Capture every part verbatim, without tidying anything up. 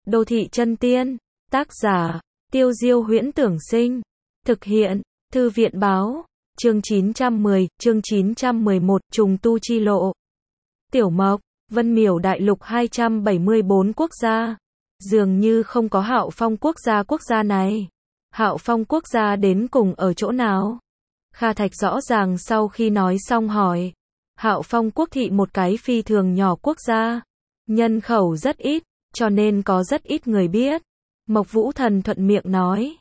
Đô thị chân tiên. Tác giả, Tiêu Diêu Huyễn Tưởng Sinh. Thực hiện, Thư viện Báo. Chương chín trăm mười, chương chín trăm mười một, trùng tu chi lộ. Tiểu Mộc, Vân Miểu đại lục hai trăm bảy mươi bốn quốc gia. Dường như không có Hạo Phong quốc gia quốc gia này. Hạo Phong quốc gia đến cùng ở chỗ nào? Kha Thạch rõ ràng sau khi nói xong hỏi. Hạo Phong quốc thị một cái phi thường nhỏ quốc gia. Nhân khẩu rất ít, cho nên có rất ít người biết. Mộc Vũ Thần thuận miệng nói.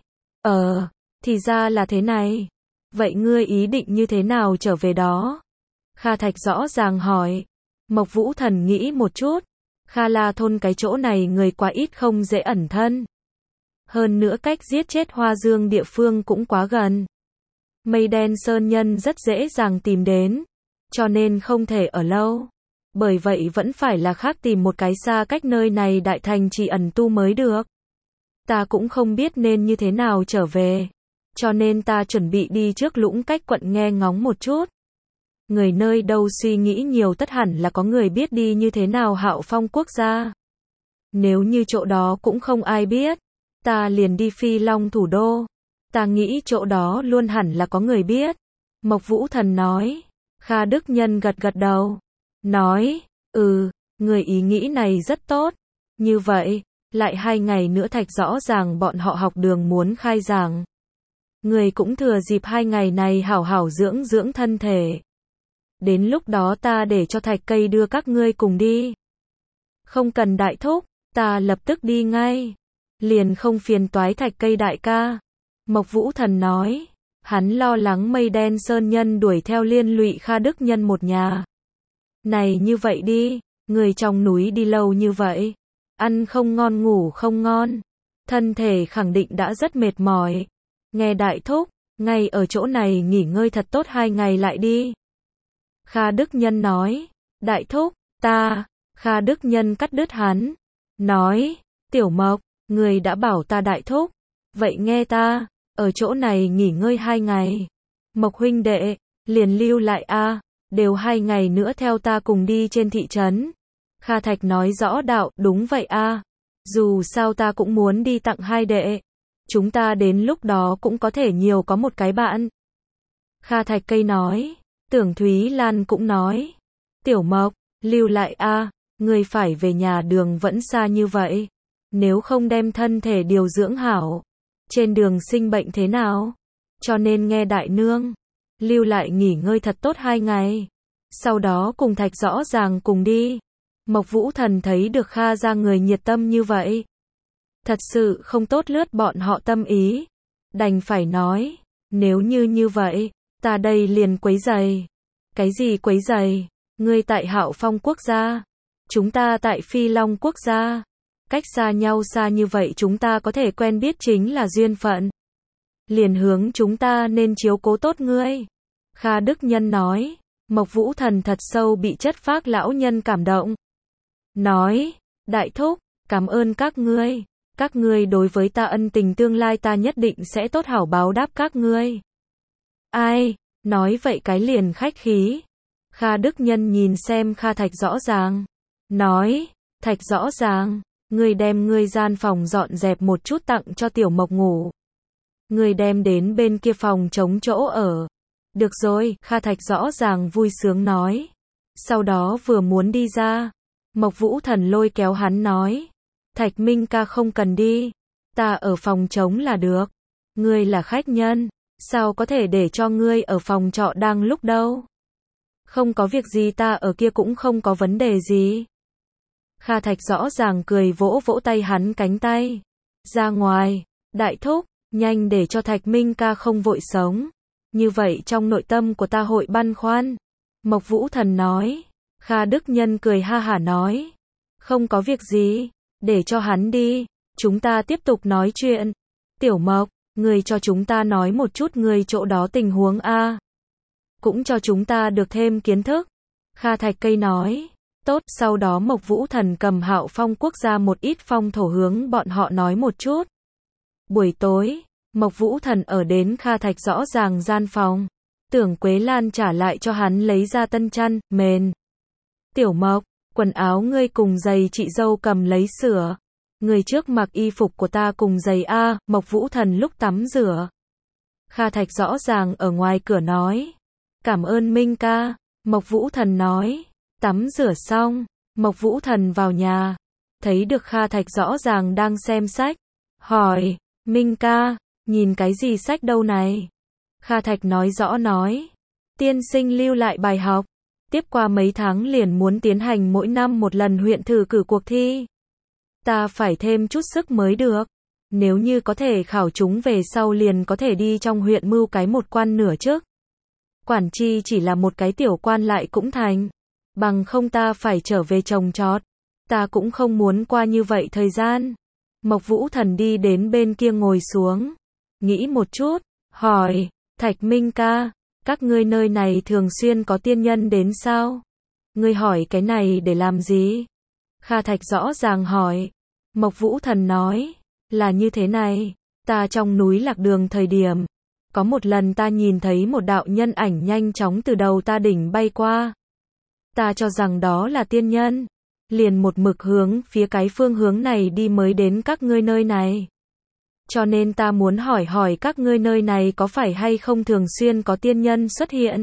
Ờ, thì ra là thế này. Vậy ngươi ý định như thế nào trở về đó? Kha Thạch rõ ràng hỏi. Mộc Vũ Thần nghĩ một chút. Kha La thôn cái chỗ này người quá ít không dễ ẩn thân. Hơn nữa cách giết chết Hoa Dương địa phương cũng quá gần. Mây đen sơn nhân rất dễ dàng tìm đến. Cho nên không thể ở lâu. Bởi vậy vẫn phải là khác tìm một cái xa cách nơi này đại thành trì ẩn tu mới được. Ta cũng không biết nên như thế nào trở về. Cho nên ta chuẩn bị đi trước Lũng Cách quận nghe ngóng một chút. Người nơi đâu suy nghĩ nhiều tất hẳn là có người biết đi như thế nào Hạo Phong quốc gia. Nếu như chỗ đó cũng không ai biết, ta liền đi Phi Long thủ đô. Ta nghĩ chỗ đó luôn hẳn là có người biết. Mộc Vũ Thần nói. Kha Đức Nhân gật gật đầu. Nói, ừ, người ý nghĩ này rất tốt. Như vậy, lại hai ngày nữa Thạch rõ ràng bọn họ học đường muốn khai giảng. Người cũng thừa dịp hai ngày này hảo hảo dưỡng dưỡng thân thể. Đến lúc đó ta để cho Thạch Cây đưa các ngươi cùng đi. Không cần đại thúc, ta lập tức đi ngay. Liền không phiền toái Thạch Cây đại ca. Mộc Vũ Thần nói. Hắn lo lắng mây đen sơn nhân đuổi theo liên lụy Kha Đức Nhân một nhà. Này như vậy đi, người trong núi đi lâu như vậy. Ăn không ngon ngủ không ngon. Thân thể khẳng định đã rất mệt mỏi. Nghe đại thúc, ngay ở chỗ này nghỉ ngơi thật tốt hai ngày lại đi. Kha Đức Nhân nói. Đại thúc, ta, Kha Đức Nhân cắt đứt hắn. Nói, Tiểu Mộc, người đã bảo ta đại thúc. Vậy nghe ta, ở chỗ này nghỉ ngơi hai ngày. Mộc huynh đệ, liền lưu lại a, đều hai ngày nữa theo ta cùng đi trên thị trấn. Kha Thạch nói rõ đạo, đúng vậy a. Dù sao ta cũng muốn đi tặng hai đệ. Chúng ta đến lúc đó cũng có thể nhiều có một cái bạn. Kha Thạch Cây nói. Tưởng Thúy Lan cũng nói. Tiểu Mộc, lưu lại a, người phải về nhà đường vẫn xa như vậy. Nếu không đem thân thể điều dưỡng hảo. Trên đường sinh bệnh thế nào? Cho nên nghe đại nương. Lưu lại nghỉ ngơi thật tốt hai ngày. Sau đó cùng Thạch rõ ràng cùng đi. Mộc Vũ Thần thấy được Kha ra người nhiệt tâm như vậy. Thật sự không tốt lướt bọn họ tâm ý. Đành phải nói. Nếu như như vậy, ta đây liền quấy giày. Cái gì quấy giày? Ngươi tại Hạo Phong quốc gia. Chúng ta tại Phi Long quốc gia. Cách xa nhau xa như vậy chúng ta có thể quen biết chính là duyên phận. Liền hướng chúng ta nên chiếu cố tốt ngươi. Kha Đức Nhân nói. Mộc Vũ Thần thật sâu bị chất phác lão nhân cảm động. Nói, đại thúc, cảm ơn các ngươi. Các ngươi đối với ta ân tình tương lai ta nhất định sẽ tốt hảo báo đáp các ngươi. Ai, nói vậy cái liền khách khí. Kha Đức Nhân nhìn xem Kha Thạch rõ ràng. Nói, Thạch rõ ràng. Ngươi đem ngươi gian phòng dọn dẹp một chút tặng cho Tiểu Mộc ngủ. Ngươi đem đến bên kia phòng trống chỗ ở. Được rồi, Kha Thạch rõ ràng vui sướng nói. Sau đó vừa muốn đi ra. Mộc Vũ Thần lôi kéo hắn nói. Thạch Minh ca không cần đi. Ta ở phòng trống là được. Ngươi là khách nhân. Sao có thể để cho ngươi ở phòng trọ đang lúc đâu? Không có việc gì ta ở kia cũng không có vấn đề gì. Kha Thạch rõ ràng cười vỗ vỗ tay hắn cánh tay. Ra ngoài, đại thúc, nhanh để cho Thạch Minh ca không vội sống. Như vậy trong nội tâm của ta hội băn khoăn. Mộc Vũ Thần nói. Kha Đức Nhân cười ha hả nói. Không có việc gì, để cho hắn đi, chúng ta tiếp tục nói chuyện. Tiểu Mộc, người cho chúng ta nói một chút người chỗ đó tình huống a. Cũng cho chúng ta được thêm kiến thức. Kha Thạch Cây nói. Tốt, sau đó Mộc Vũ Thần cầm Hạo Phong quốc gia một ít phong thổ hướng bọn họ nói một chút. Buổi tối, Mộc Vũ Thần ở đến Kha Thạch rõ ràng gian phòng. Tưởng Quế Lan trả lại cho hắn lấy ra tân chăn, mền. Tiểu Mộc, quần áo ngươi cùng giày chị dâu cầm lấy sửa. Người trước mặc y phục của ta cùng giày a, Mộc Vũ Thần lúc tắm rửa. Kha Thạch rõ ràng ở ngoài cửa nói. Cảm ơn Minh ca, Mộc Vũ Thần nói. Tắm rửa xong, Mộc Vũ Thần vào nhà. Thấy được Kha Thạch rõ ràng đang xem sách. Hỏi, Minh ca, nhìn cái gì sách đâu này? Kha Thạch nói rõ nói. Tiên sinh lưu lại bài học. Tiếp qua mấy tháng liền muốn tiến hành mỗi năm một lần huyện thử cử cuộc thi. Ta phải thêm chút sức mới được. Nếu như có thể khảo chúng về sau liền có thể đi trong huyện mưu cái một quan nửa chức. Quản chi chỉ là một cái tiểu quan lại cũng thành. Bằng không ta phải trở về trồng trọt. Ta cũng không muốn qua như vậy thời gian. Mộc Vũ Thần đi đến bên kia ngồi xuống. Nghĩ một chút, hỏi, Thạch Minh ca, các ngươi nơi này thường xuyên có tiên nhân đến sao? Ngươi hỏi cái này để làm gì? Kha Thạch rõ ràng hỏi. Mộc Vũ Thần nói, là như thế này, ta trong núi lạc đường thời điểm. Có một lần ta nhìn thấy một đạo nhân ảnh nhanh chóng từ đầu ta đỉnh bay qua. Ta cho rằng đó là tiên nhân. Liền một mực hướng phía cái phương hướng này đi mới đến các ngươi nơi này. Cho nên ta muốn hỏi hỏi các ngươi nơi này có phải hay không thường xuyên có tiên nhân xuất hiện.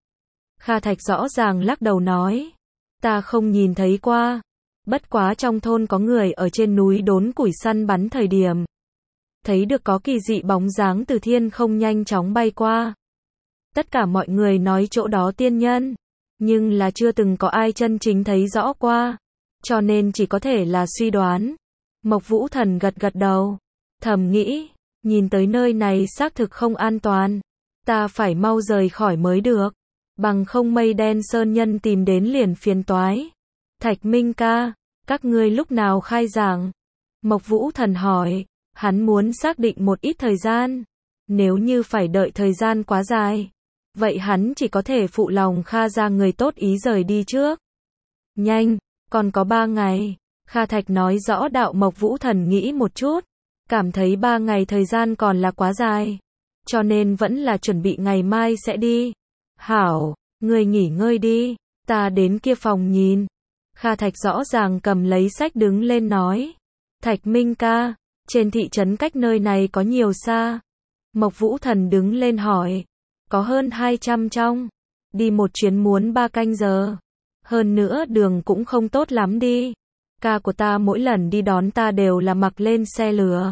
Kha Thạch rõ ràng lắc đầu nói. Ta không nhìn thấy qua. Bất quá trong thôn có người ở trên núi đốn củi săn bắn thời điểm. Thấy được có kỳ dị bóng dáng từ thiên không nhanh chóng bay qua. Tất cả mọi người nói chỗ đó tiên nhân. Nhưng là chưa từng có ai chân chính thấy rõ qua. Cho nên chỉ có thể là suy đoán. Mộc Vũ Thần gật gật đầu. Thầm nghĩ, nhìn tới nơi này xác thực không an toàn. Ta phải mau rời khỏi mới được. Bằng không mây đen sơn nhân tìm đến liền phiền toái. Thạch Minh ca, các ngươi lúc nào khai giảng? Mộc Vũ Thần hỏi, hắn muốn xác định một ít thời gian. Nếu như phải đợi thời gian quá dài, vậy hắn chỉ có thể phụ lòng Kha ra người tốt ý rời đi trước. Nhanh, còn có ba ngày. Kha Thạch nói rõ đạo. Mộc Vũ Thần nghĩ một chút. Cảm thấy ba ngày thời gian còn là quá dài. Cho nên vẫn là chuẩn bị ngày mai sẽ đi. Hảo, người nghỉ ngơi đi. Ta đến kia phòng nhìn. Kha Thạch rõ ràng cầm lấy sách đứng lên nói. Thạch Minh ca, trên thị trấn cách nơi này có nhiều xa? Mộc Vũ Thần đứng lên hỏi. Có hơn hai trăm trong. Đi một chuyến muốn ba canh giờ. Hơn nữa đường cũng không tốt lắm đi. Ca của ta mỗi lần đi đón ta đều là mặc lên xe lửa.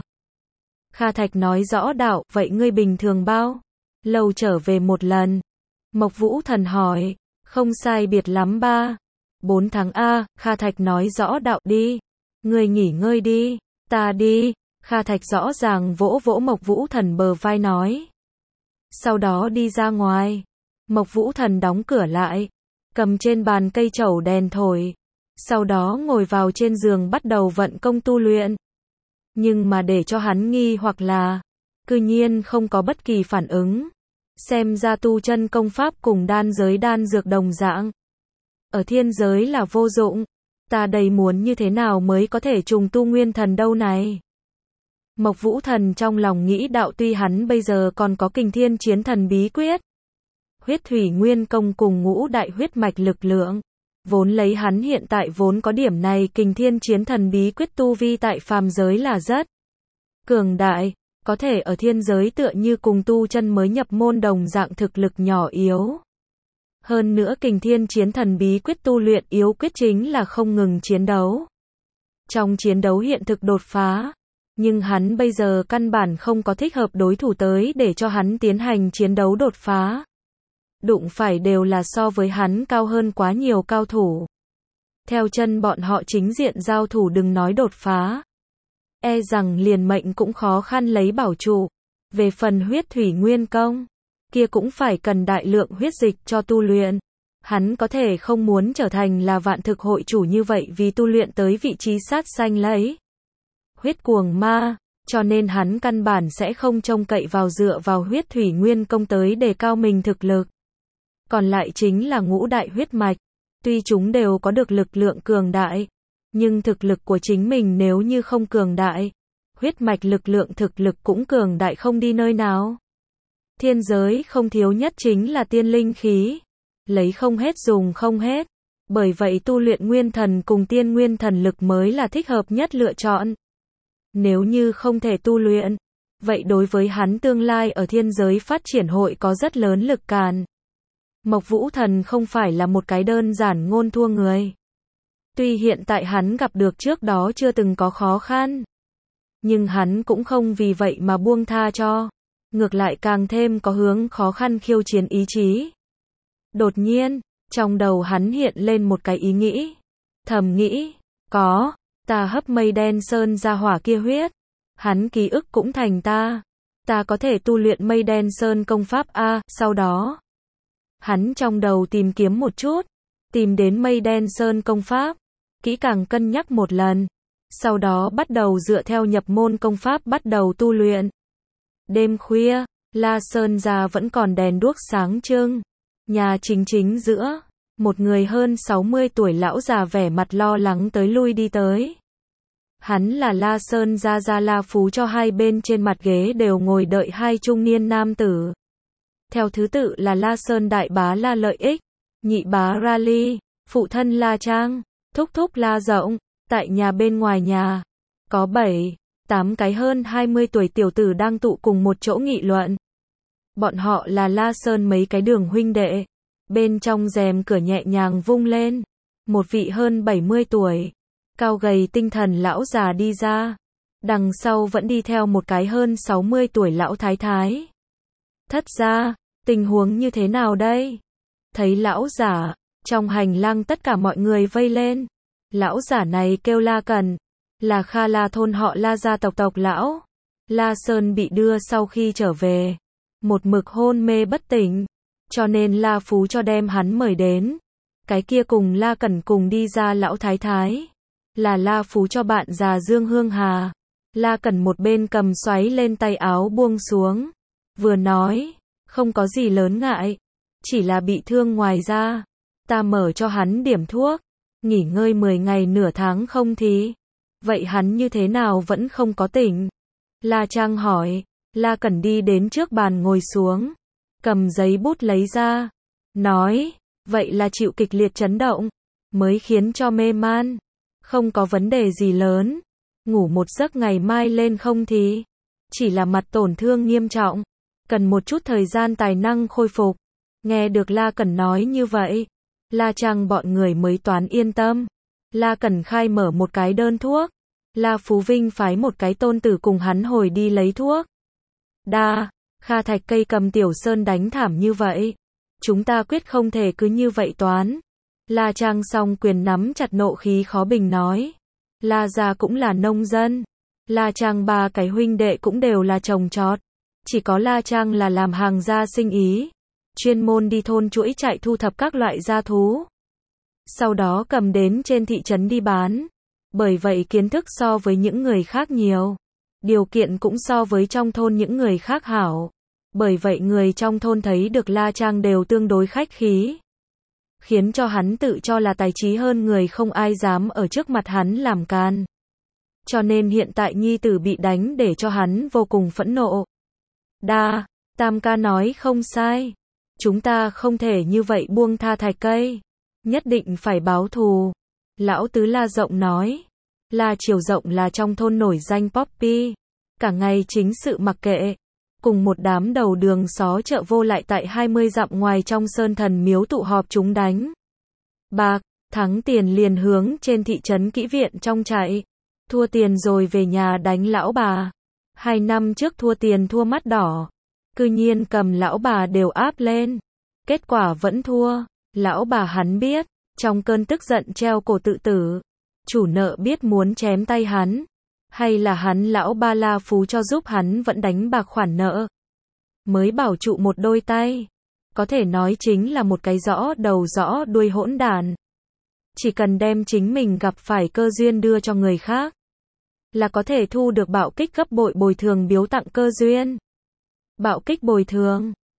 Kha Thạch nói rõ đạo, vậy ngươi bình thường bao lâu trở về một lần? Mộc Vũ Thần hỏi, không sai biệt lắm ba, bốn tháng a. Kha Thạch nói rõ đạo. Đi, ngươi nghỉ ngơi đi, ta đi. Kha Thạch rõ ràng vỗ vỗ Mộc Vũ Thần bờ vai nói. Sau đó đi ra ngoài. Mộc Vũ Thần đóng cửa lại, cầm trên bàn cây trẩu đèn thổi. Sau đó ngồi vào trên giường bắt đầu vận công tu luyện. Nhưng mà để cho hắn nghi hoặc là, cư nhiên không có bất kỳ phản ứng. Xem ra tu chân công pháp cùng đan giới đan dược đồng dạng. Ở thiên giới là vô dụng. Ta đầy muốn như thế nào mới có thể trùng tu nguyên thần đâu này. Mộc Vũ Thần trong lòng nghĩ đạo, tuy hắn bây giờ còn có kình thiên chiến thần bí quyết, huyết thủy nguyên công cùng ngũ đại huyết mạch lực lượng. Vốn lấy hắn hiện tại vốn có điểm này, kình thiên chiến thần bí quyết tu vi tại phàm giới là rất cường đại, có thể ở thiên giới tựa như cùng tu chân mới nhập môn đồng dạng thực lực nhỏ yếu. Hơn nữa kình thiên chiến thần bí quyết tu luyện yếu quyết chính là không ngừng chiến đấu. Trong chiến đấu hiện thực đột phá, nhưng hắn bây giờ căn bản không có thích hợp đối thủ tới để cho hắn tiến hành chiến đấu đột phá. Đụng phải đều là so với hắn cao hơn quá nhiều cao thủ. Theo chân bọn họ chính diện giao thủ đừng nói đột phá. E rằng liền mệnh cũng khó khăn lấy bảo trụ. Về phần huyết thủy nguyên công, kia cũng phải cần đại lượng huyết dịch cho tu luyện. Hắn có thể không muốn trở thành là vạn thực hội chủ như vậy vì tu luyện tới vị trí sát sanh lấy huyết cuồng ma, cho nên hắn căn bản sẽ không trông cậy vào dựa vào huyết thủy nguyên công tới đề cao mình thực lực. Còn lại chính là ngũ đại huyết mạch, tuy chúng đều có được lực lượng cường đại, nhưng thực lực của chính mình nếu như không cường đại, huyết mạch lực lượng thực lực cũng cường đại không đi nơi nào. Thiên giới không thiếu nhất chính là tiên linh khí, lấy không hết dùng không hết, bởi vậy tu luyện nguyên thần cùng tiên nguyên thần lực mới là thích hợp nhất lựa chọn. Nếu như không thể tu luyện, vậy đối với hắn tương lai ở thiên giới phát triển hội có rất lớn lực cản. Mộc Vũ Thần không phải là một cái đơn giản ngôn thua người. Tuy hiện tại hắn gặp được trước đó chưa từng có khó khăn, nhưng hắn cũng không vì vậy mà buông tha cho, ngược lại càng thêm có hướng khó khăn khiêu chiến ý chí. Đột nhiên, trong đầu hắn hiện lên một cái ý nghĩ, thầm nghĩ, có, ta hấp mây đen sơn ra hỏa kia huyết, hắn ký ức cũng thành ta, ta có thể tu luyện mây đen sơn công pháp a, sau đó, hắn trong đầu tìm kiếm một chút, tìm đến mây đen sơn công pháp, kỹ càng cân nhắc một lần, sau đó bắt đầu dựa theo nhập môn công pháp bắt đầu tu luyện. Đêm khuya, La Sơn gia vẫn còn đèn đuốc sáng trưng, nhà chính chính giữa, một người hơn sáu mươi tuổi lão già vẻ mặt lo lắng tới lui đi tới. Hắn là La Sơn gia gia La Phú, cho hai bên trên mặt ghế đều ngồi đợi hai trung niên nam tử. Theo thứ tự là La Sơn đại bá La Lợi Ích, nhị bá Rally, phụ thân La Trang, thúc thúc La Rộng. Tại nhà bên ngoài nhà, có bảy, tám cái hơn hai mươi tuổi tiểu tử đang tụ cùng một chỗ nghị luận. Bọn họ là La Sơn mấy cái đường huynh đệ. Bên trong rèm cửa nhẹ nhàng vung lên, một vị hơn bảy mươi tuổi, cao gầy tinh thần lão già đi ra. Đằng sau vẫn đi theo một cái hơn sáu mươi tuổi lão thái thái. Thất gia, tình huống như thế nào đây? Thấy lão giả, trong hành lang tất cả mọi người vây lên. Lão giả này kêu La Cẩn, là Kha La thôn họ La gia tộc tộc lão. La Sơn bị đưa sau khi trở về, một mực hôn mê bất tỉnh, cho nên La Phú cho đem hắn mời đến. Cái kia cùng La Cẩn cùng đi ra lão thái thái, là La Phú cho bạn già Dương Hương Hà. La Cẩn một bên cầm xoáy lên tay áo buông xuống, vừa nói, không có gì lớn ngại, chỉ là bị thương ngoài da, ta mở cho hắn điểm thuốc, nghỉ ngơi mười ngày nửa tháng không thì. Vậy hắn như thế nào vẫn không có tỉnh? La Trang hỏi. La Cẩn đi đến trước bàn ngồi xuống, cầm giấy bút lấy ra, nói, vậy là chịu kịch liệt chấn động, mới khiến cho mê man, không có vấn đề gì lớn, ngủ một giấc ngày mai lên không thì, chỉ là mặt tổn thương nghiêm trọng, cần một chút thời gian tài năng khôi phục. Nghe được La Cẩn nói như vậy, La Trang bọn người mới toán yên tâm. La Cẩn khai mở một cái đơn thuốc, La Phú Vinh phái một cái tôn tử cùng hắn hồi đi lấy thuốc. Đa, Kha Thạch Cây cầm Tiểu Sơn đánh thảm như vậy, chúng ta quyết không thể cứ như vậy toán. La Trang song quyền nắm chặt nộ khí khó bình nói. La gia cũng là nông dân, La Trang ba cái huynh đệ cũng đều là trồng trọt, chỉ có La Trang là làm hàng gia sinh ý, chuyên môn đi thôn chuỗi trại thu thập các loại gia thú, sau đó cầm đến trên thị trấn đi bán. Bởi vậy kiến thức so với những người khác nhiều, điều kiện cũng so với trong thôn những người khác hảo. Bởi vậy người trong thôn thấy được La Trang đều tương đối khách khí, khiến cho hắn tự cho là tài trí hơn người, không ai dám ở trước mặt hắn làm can. Cho nên hiện tại nhi tử bị đánh để cho hắn vô cùng phẫn nộ. Đa, Tam ca nói không sai, chúng ta không thể như vậy buông tha Thạch Cây, nhất định phải báo thù. Lão tứ La Rộng nói. La Triều Rộng là trong thôn nổi danh Poppy, cả ngày chính sự mặc kệ, cùng một đám đầu đường xó chợ vô lại tại hai mươi dặm ngoài trong sơn thần miếu tụ họp chúng đánh bạc, thắng tiền liền hướng trên thị trấn kỹ viện trong chạy, thua tiền rồi về nhà đánh lão bà. Hai năm trước thua tiền thua mắt đỏ, cư nhiên cầm lão bà đều áp lên, kết quả vẫn thua. Lão bà hắn biết, trong cơn tức giận treo cổ tự tử. Chủ nợ biết muốn chém tay hắn, hay là hắn lão ba La Phú cho giúp hắn vẫn đánh bạc khoản nợ, mới bảo trụ một đôi tay. Có thể nói chính là một cái rõ đầu rõ đuôi hỗn đản. Chỉ cần đem chính mình gặp phải cơ duyên đưa cho người khác, là có thể thu được bạo kích gấp bội bồi thường biếu tặng cơ duyên. Bạo kích bồi thường